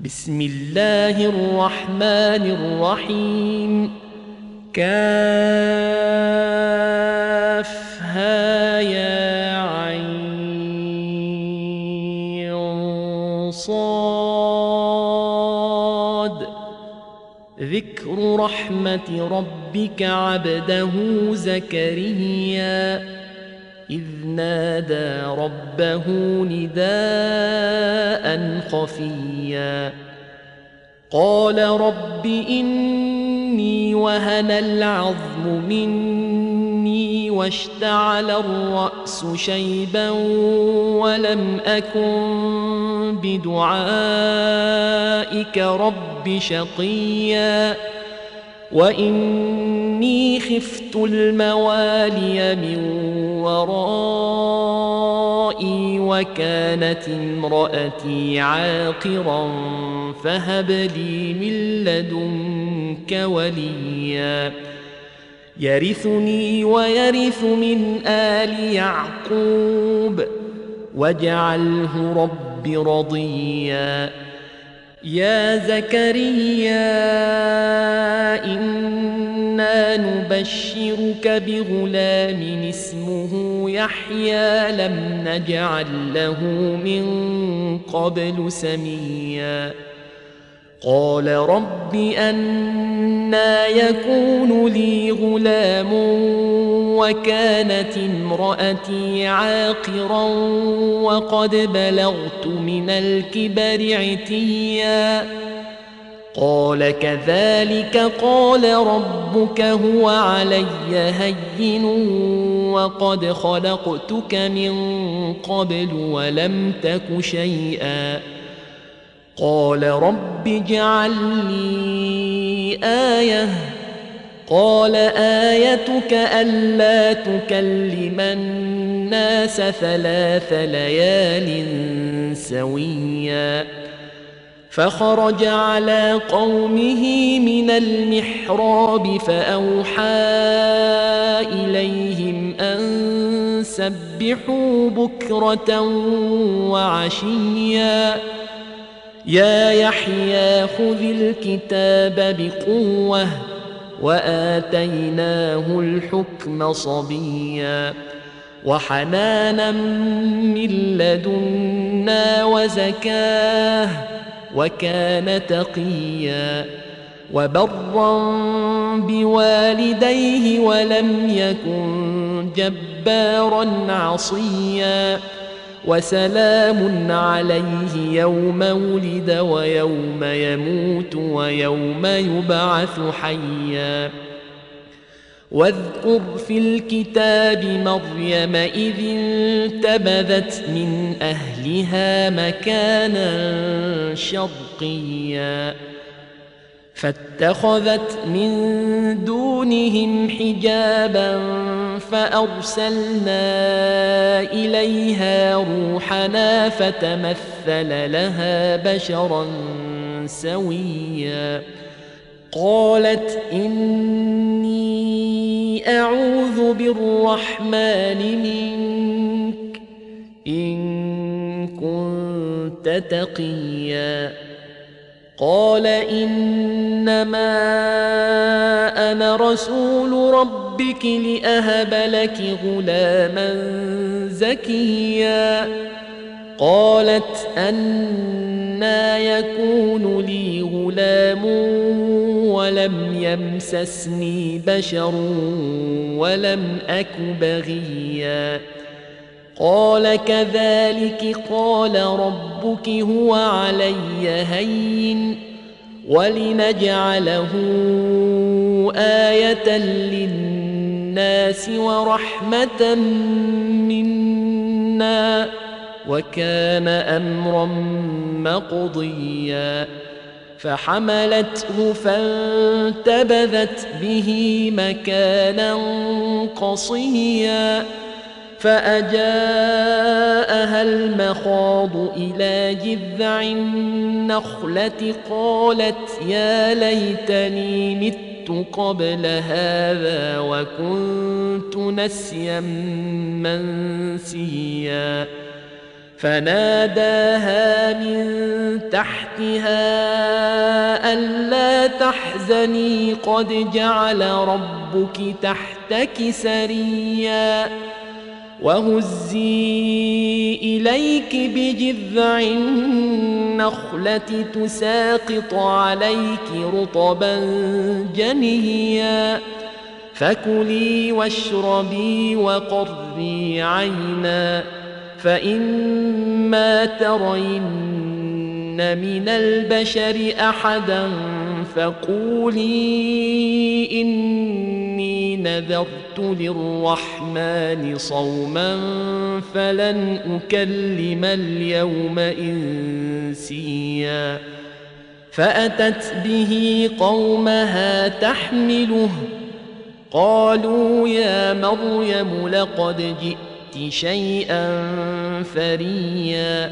بسم الله الرحمن الرحيم. كافها يا عين صاد. ذكر رحمة ربك عبده زكريا إذ نادى ربه نداء خفيا قال رب إني وهن العظم مني واشتعل الرأس شيبا ولم أكن بدعائك رب شقيا وإني خفت الموالي من ورائي وكانت امرأتي عاقرا فهب لي من لدنك وليا يرثني ويرث من آل يعقوب واجعله رب رضيا. يا زكريا إنا نبشرك بغلام اسمه يحيى لم نجعل له من قبل سميا قال رب أنى يكون لي غلام وكانت امرأتي عاقرا وقد بلغت من الكبر عتيا قال كذلك قال ربك هو علي هين وقد خلقتك من قبل ولم تك شيئا قال رب اجعل لي آية قال آيتك ألا تكلم الناس 3 ليال سويا فخرج على قومه من المحراب فأوحى إليهم أن سبحوا بكرة وعشيا يا يحيى خذ الكتاب بقوة وآتيناه الحكم صبيا وحنانا من لدنا وزكاه وكان تقيا وبرا بوالديه ولم يكن جبارا عصيا وسلام عليه يوم ولد ويوم يموت ويوم يبعث حيا واذكر في الكتاب مريم إذ انتبذت من أهلها مكانا شرقيا فاتخذت من دونهم حجابا فأرسلنا إليها روحنا فتمثل لها بشرا سويا قالت إني أعوذ بالرحمن منك إن كنت تقيا قال إنما أنا رسول ربك لأهب لك غلاما زكيا قالت أنى يكون لي غلام ولم يمسسني بشر ولم أك بغيا قال كذلك قال ربك هو علي هين ولنجعله آية للناس ورحمة منا وكان أمرا مقضيا فحملته فانتبذت به مكانا قصيا فأجاءها المخاض إلى جذع النخلة قالت يا ليتني مت قبل هذا وكنت نسيا منسيا فناداها من تحتها ألا تحزني قد جعل ربك تحتك سريا وهزي إليك بجذع النخلة تساقط عليك رطبا جنيا فكلي واشربي وقري عينا فإما ترين من البشر أحدا فقولي إني نذرت للرحمن صوما فلن أكلم اليوم إنسيا فأتت به قومها تحمله قالوا يا مريم لقد جئت شيئا فريا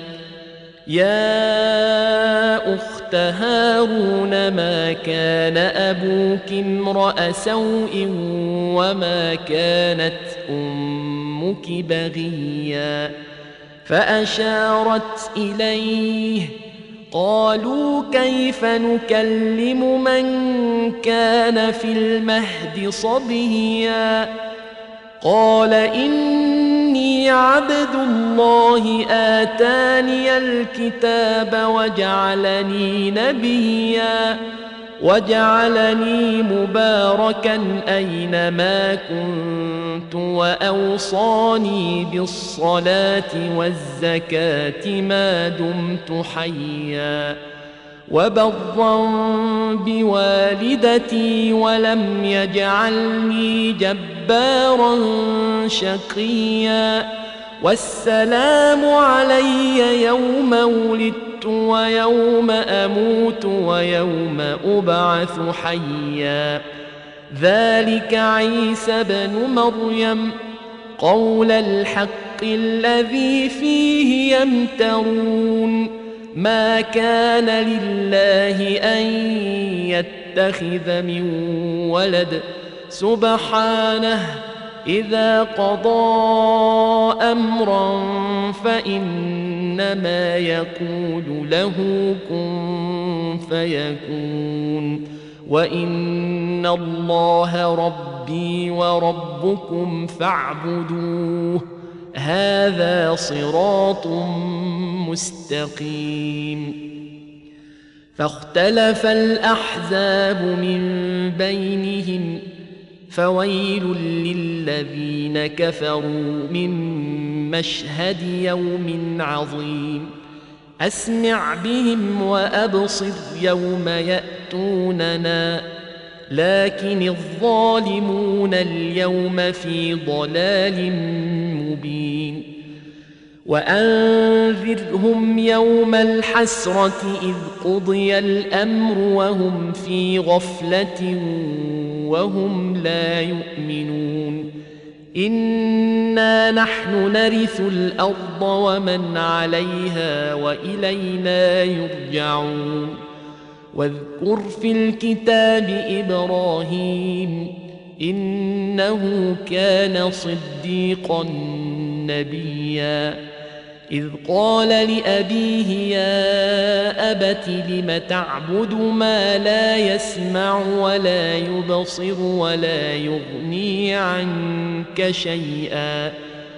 يا أخت هارون ما كان أبوك امرأ سوء وما كانت أمك بغيا فأشارت إليه قالوا كيف نكلم من كان في المهد صبيا قال إني عبد الله آتاني الكتاب وجعلني نبيا وجعلني مباركا أينما كنت وأوصاني بالصلاة والزكاة ما دمت حيا وبرا بوالدتي ولم يجعلني جبارا شقيا والسلام علي يوم ولدت ويوم أموت ويوم أبعث حيا ذلك عيسى بن مريم قول الحق الذي فيه يمترون ما كان لله أن يتخذ من ولد سبحانه إذا قضى أمرا فإنما يقول له كن فيكون وإن الله ربي وربكم فاعبدوه هذا صراط مستقيم فاختلف الأحزاب من بينهم فويل للذين كفروا من مشهد يوم عظيم أسمع بهم وأبصر يوم يأتوننا لكن الظالمون اليوم في ضلال مبين وأنذرهم يوم الحسرة إذ قضي الأمر وهم في غفلة وهم لا يؤمنون إنا نحن نرث الأرض ومن عليها وإلينا يرجعون واذكر في الكتاب إبراهيم إنه كان صديقا نبيا إذ قال لأبيه يا أبت لم تعبد ما لا يسمع ولا يبصر ولا يغني عنك شيئا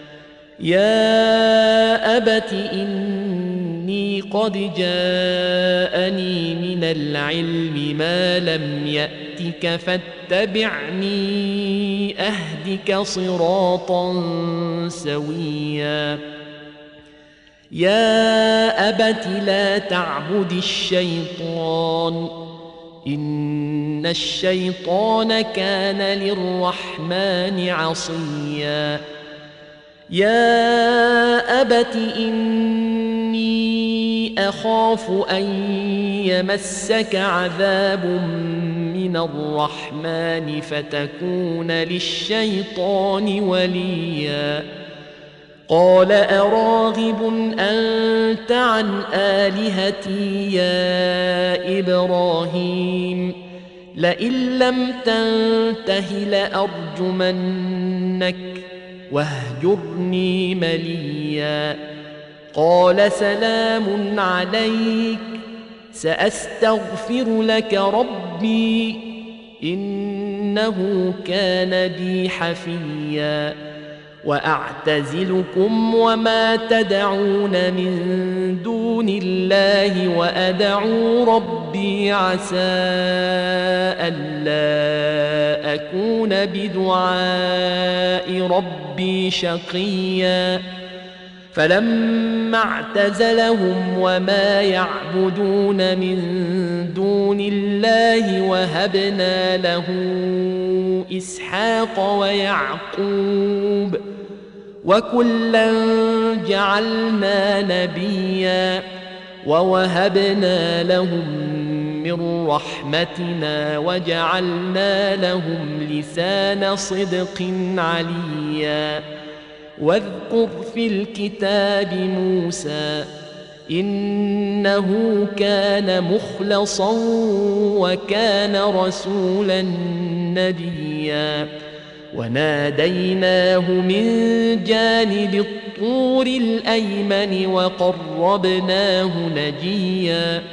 يا أبت إني قد جاءني من العلم ما لم يأتك فاتبعني أهدك صراطا سويا يا أبت لا تعبد الشيطان إن الشيطان كان للرحمن عصيا يا أبت إني أخاف أن يمسك عذاب من الرحمن فتكون للشيطان وليا قال أراغب أنت عن آلهتي يا إبراهيم لئن لم تنته لأرجمنك واهجرني مليا قال سلام عليك سأستغفر لك ربي إنه كان بي حفيا وأعتزلكم وما تدعون من دون الله وأدعو ربي عسى ألا أكون بدعاء ربي شقيا فلما اعتزلهم وما يعبدون من دون الله وهبنا له إسحاق ويعقوب وكلا جعلنا نبيا ووهبنا لهم من رحمتنا وجعلنا لهم لسان صدق عليا واذكر في الكتاب موسى إنه كان مخلصا وكان رسولا نبيا وناديناه من جانب الطور الأيمن وقربناه نجيا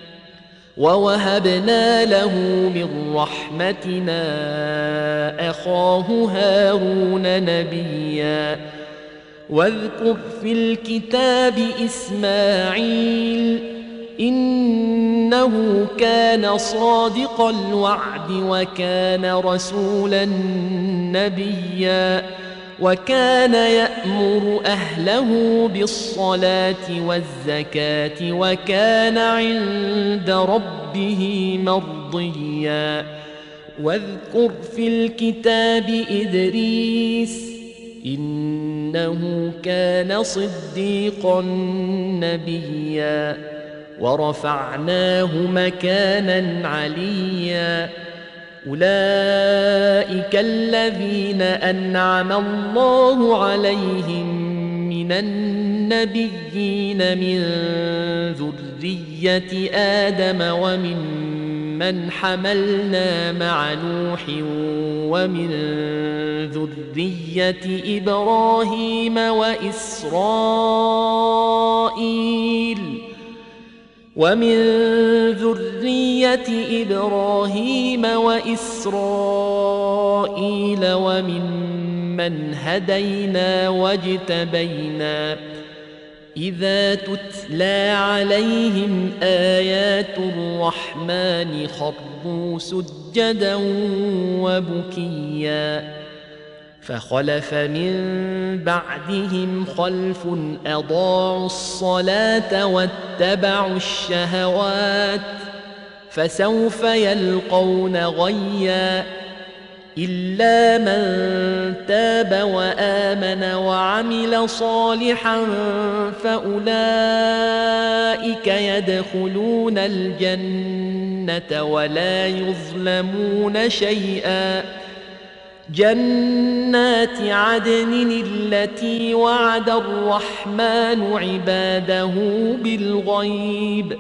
ووهبنا له من رحمتنا أخاه هارون نبيا واذكر في الكتاب إسماعيل إنه كان صادق الوعد وكان رسولا نبيا وكان يأمر أهله بالصلاة والزكاة وكان عند ربه مرضيا واذكر في الكتاب إدريس إنه كان صديقا نبيا ورفعناه مكانا عليا أولئك الذين أنعم الله عليهم من النبيين من ذرية آدم وممن حملنا مع نوح ومن ذرية إبراهيم وإسرائيل وممن هدينا واجتبينا إذا تتلى عليهم آيات الرحمن خروا سجدا وبكيا فخلف من بعدهم خلف أضاعوا الصلاة واتبعوا الشهوات فسوف يلقون غيا إلا من تاب وآمن وعمل صالحا فأولئك يدخلون الجنة ولا يظلمون شيئا جنات عدن التي وعد الرحمن عباده بالغيب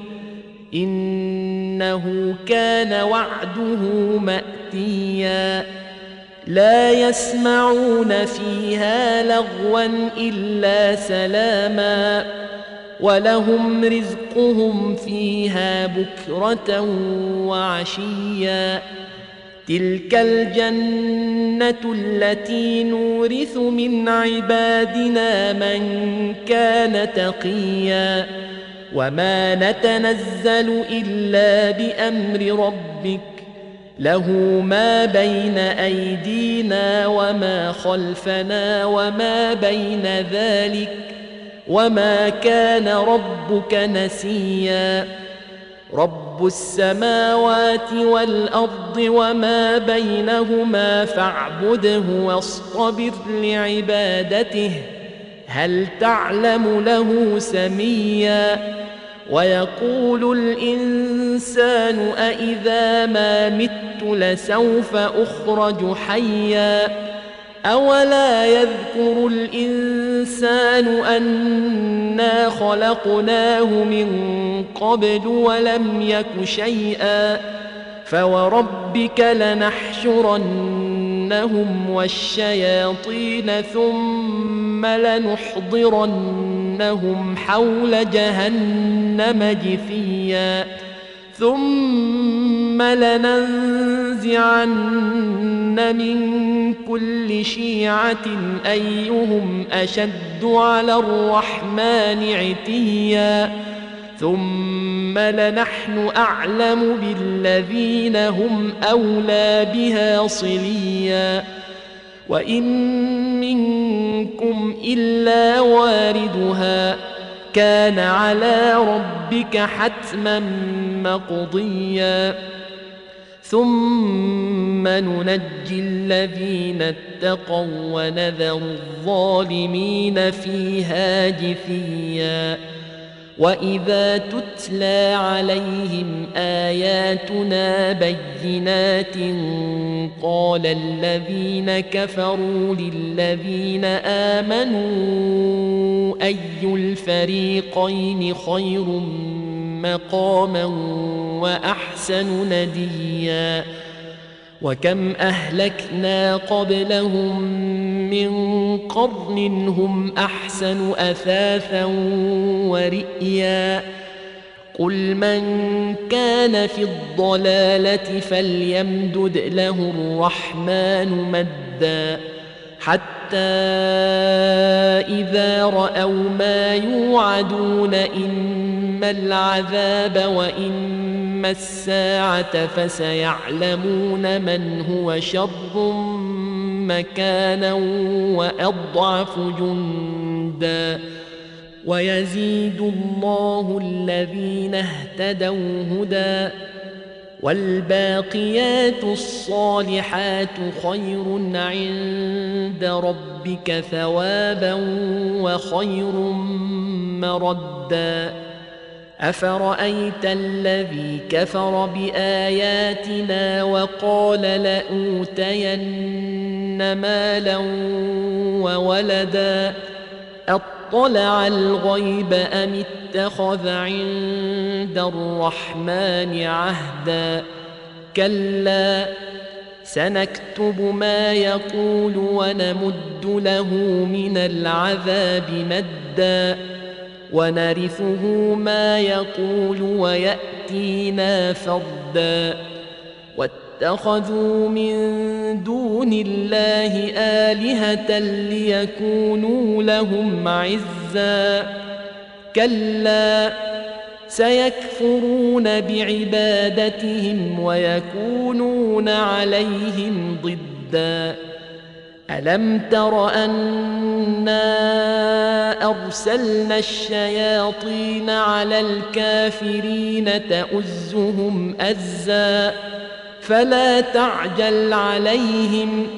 إنه كان وعده مأتيا لا يسمعون فيها لغوا إلا سلاما ولهم رزقهم فيها بكرة وعشيا تلك الجنة التي نورث من عبادنا من كان تقيا وما نتنزل إلا بأمر ربك له ما بين أيدينا وما خلفنا وما بين ذلك وما كان ربك نسيا رب السماوات والأرض وما بينهما فاعبده واصطبر لعبادته هل تعلم له سميا ويقول الإنسان أإذا ما مت لسوف أخرج حيا أولا يذكر الإنسان أنا خلقناه من قبل ولم يك شيئا فوربك لنحشرنهم والشياطين ثم لنحضرنهم ونحشرنهم حول جهنم جثيا ثم لننزعن من كل شيعة أيهم أشد على الرحمن عتيا ثم لنحن أعلم بالذين هم أولى بها صليا وإن منكم إلا واردها كان على ربك حتما مقضيا ثم ننجي الذين اتقوا ونذر الظالمين فيها جثيا وإذا تتلى عليهم آياتنا بينات قال الذين كفروا للذين آمنوا أي الفريقين خير مقاما وأحسن نديا وكم أهلكنا قبلهم من قرن هم أحسن أثاثا ورئيا قل من كان في الضلالة فليمدد له الرحمن مدا حتى إذا رأوا ما يوعدون إما العذاب وإما الساعة فسيعلمون من هو شر مكانا وأضعف جندا ويزيد الله الذين اهتدوا هدى والباقيات الصالحات خير عند ربك ثوابا وخير مردا أفرأيت الذي كفر بآياتنا وقال لأوتين مالا وولدا أطلع الغيب أم اتخذ عند الرحمن عهدا كلا سنكتب ما يقول ونمد له من العذاب مدا ونرثه ما يقول ويأتينا فردا واتخذوا من دون الله آلهة ليكونوا لهم عزا كلا سيكفرون بعبادتهم ويكونون عليهم ضدا ألم تر أنا أرسلنا الشياطين على الكافرين تؤزهم أزا فلا تعجل عليهم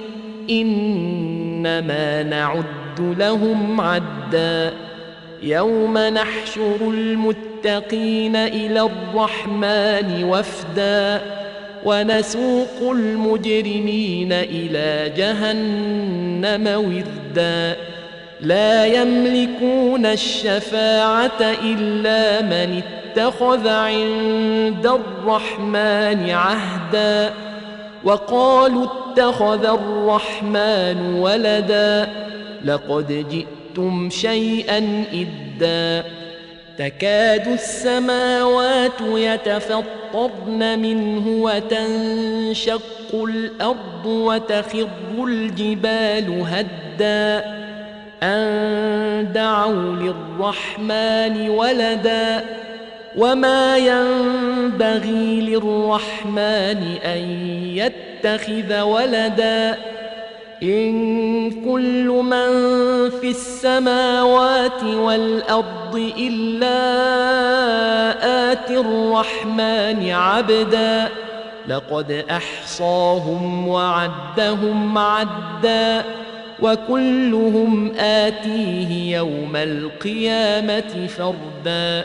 إنما نعد لهم عدا يوم نحشر المتقين إلى الرحمن وفدا ونسوق المجرمين إلى جهنم وردا لا يملكون الشفاعة إلا من اتخذ عند الرحمن عهدا وقالوا اتخذ الرحمن ولدا لقد جئتم شيئا إدا تكاد السماوات يتفطرن منه وتنشق الأرض وتخر الجبال هدا أن دعوا للرحمن ولدا وما ينبغي للرحمن أن يتخذ ولدا إن كل من في السماوات والأرض إلا آتي الرحمن عبدا لقد أحصاهم وعدهم عدا وكلهم آتيه يوم القيامة فردا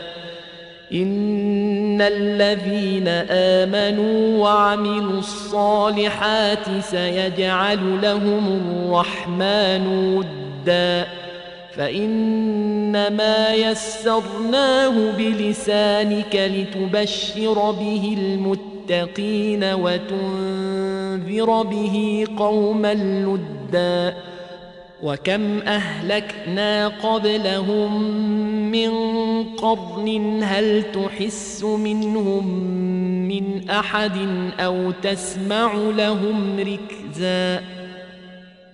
إن الذين آمنوا وعملوا الصالحات سيجعل لهم الرحمن ودا فإنما يسرناه بلسانك لتبشر به المتقين وتنذر به قوما لدا وكم أهلكنا قبلهم من قرن هل تحس منهم من أحد أو تسمع لهم ركزا